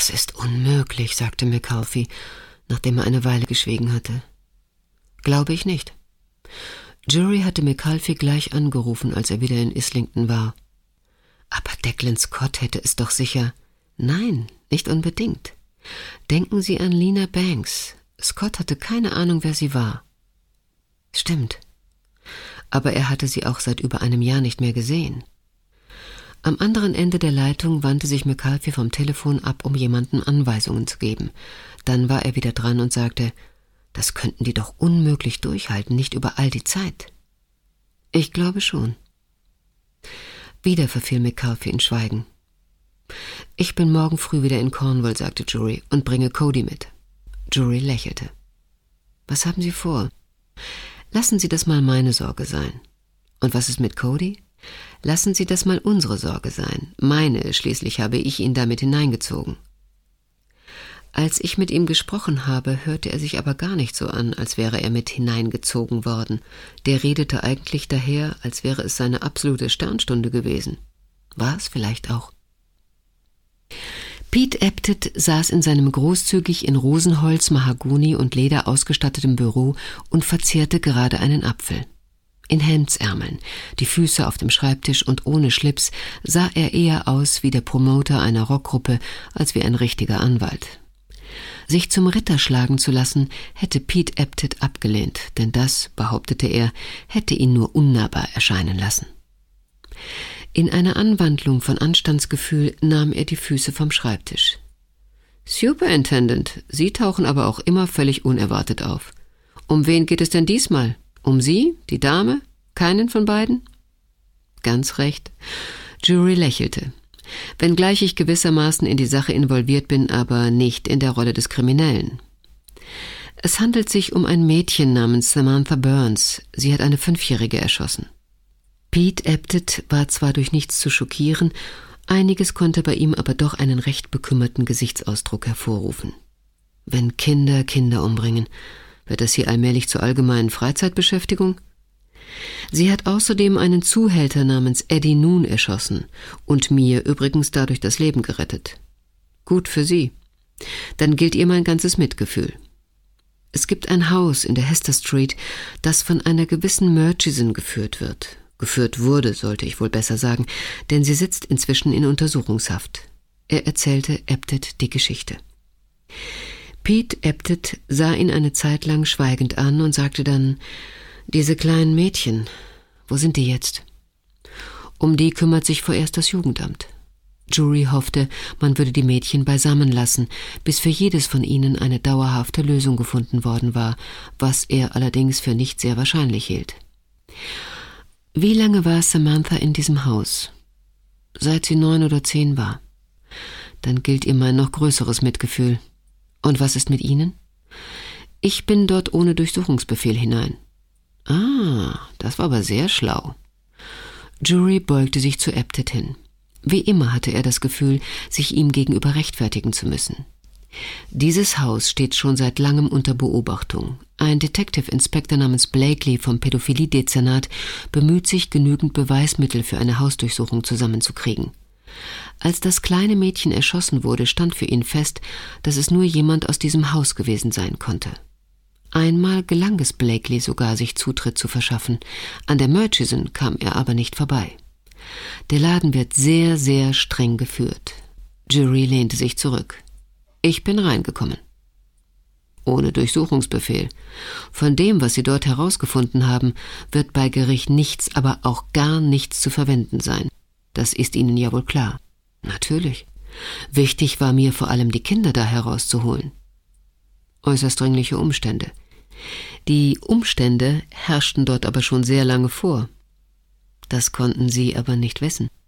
Das ist unmöglich, sagte McAuliffe, nachdem er eine Weile geschwiegen hatte. Glaube ich nicht. Jury hatte McAuliffe gleich angerufen, als er wieder in Islington war. Aber Declan Scott hätte es doch sicher... Nein, nicht unbedingt. Denken Sie an Lena Banks. Scott hatte keine Ahnung, wer sie war. Stimmt. Aber er hatte sie auch seit über einem Jahr nicht mehr gesehen. Am anderen Ende der Leitung wandte sich McAuliffe vom Telefon ab, um jemandem Anweisungen zu geben. Dann war er wieder dran und sagte, das könnten die doch unmöglich durchhalten, nicht über all die Zeit. Ich glaube schon. Wieder verfiel McAuliffe in Schweigen. Ich bin morgen früh wieder in Cornwall, sagte Jury, und bringe Cody mit. Jury lächelte. Was haben Sie vor? Lassen Sie das mal meine Sorge sein. Und was ist mit Cody? Lassen Sie das mal unsere Sorge sein. Meine, schließlich habe ich ihn damit hineingezogen. Als ich mit ihm gesprochen habe, hörte er sich aber gar nicht so an, als wäre er mit hineingezogen worden. Der redete eigentlich daher, als wäre es seine absolute Sternstunde gewesen. War es vielleicht auch. Pete Apted saß in seinem großzügig in Rosenholz, Mahagoni und Leder ausgestatteten Büro und verzehrte gerade einen Apfel. In Hemdsärmeln, die Füße auf dem Schreibtisch und ohne Schlips sah er eher aus wie der Promoter einer Rockgruppe als wie ein richtiger Anwalt. Sich zum Ritter schlagen zu lassen, hätte Pete Apted abgelehnt, denn das, behauptete er, hätte ihn nur unnahbar erscheinen lassen. In einer Anwandlung von Anstandsgefühl nahm er die Füße vom Schreibtisch. »Superintendent, Sie tauchen aber auch immer völlig unerwartet auf. Um wen geht es denn diesmal? Um Sie, die Dame? Keinen von beiden?« »Ganz recht.« Jury lächelte. »Wenngleich ich gewissermaßen in die Sache involviert bin, aber nicht in der Rolle des Kriminellen. Es handelt sich um ein Mädchen namens Samantha Burns. Sie hat eine 5-Jährige erschossen.« Pete Apted war zwar durch nichts zu schockieren, einiges konnte bei ihm aber doch einen recht bekümmerten Gesichtsausdruck hervorrufen. Wenn Kinder Kinder umbringen, wird das hier allmählich zur allgemeinen Freizeitbeschäftigung? Sie hat außerdem einen Zuhälter namens Eddie Noon erschossen und mir übrigens dadurch das Leben gerettet. Gut für sie. Dann gilt ihr mein ganzes Mitgefühl. Es gibt ein Haus in der Hester Street, das von einer gewissen Murchison geführt wird. Geführt wurde, sollte ich wohl besser sagen, denn sie sitzt inzwischen in Untersuchungshaft. Er erzählte Apted die Geschichte. Pete Apted sah ihn eine Zeit lang schweigend an und sagte dann, »Diese kleinen Mädchen, wo sind die jetzt?« »Um die kümmert sich vorerst das Jugendamt.« Jury hoffte, man würde die Mädchen beisammen lassen, bis für jedes von ihnen eine dauerhafte Lösung gefunden worden war, was er allerdings für nicht sehr wahrscheinlich hielt. Wie lange war Samantha in diesem Haus? Seit sie 9 oder 10 war. Dann gilt ihr mein noch größeres Mitgefühl. Und was ist mit Ihnen? Ich bin dort ohne Durchsuchungsbefehl hinein. Ah, das war aber sehr schlau. Jury beugte sich zu Apted hin. Wie immer hatte er das Gefühl, sich ihm gegenüber rechtfertigen zu müssen. Dieses Haus steht schon seit langem unter Beobachtung. Ein Detective Inspector namens Blakely vom Pädophilie-Dezernat bemüht sich, genügend Beweismittel für eine Hausdurchsuchung zusammenzukriegen. Als das kleine Mädchen erschossen wurde, stand für ihn fest, dass es nur jemand aus diesem Haus gewesen sein konnte. Einmal gelang es Blakely sogar, sich Zutritt zu verschaffen. An der Murchison kam er aber nicht vorbei. Der Laden wird sehr, sehr streng geführt. Jury lehnte sich zurück. Ich bin reingekommen. Ohne Durchsuchungsbefehl. Von dem, was Sie dort herausgefunden haben, wird bei Gericht nichts, aber auch gar nichts zu verwenden sein. Das ist Ihnen ja wohl klar. Natürlich. Wichtig war mir vor allem, die Kinder da herauszuholen. Äußerst dringliche Umstände. Die Umstände herrschten dort aber schon sehr lange vor. Das konnten Sie aber nicht wissen.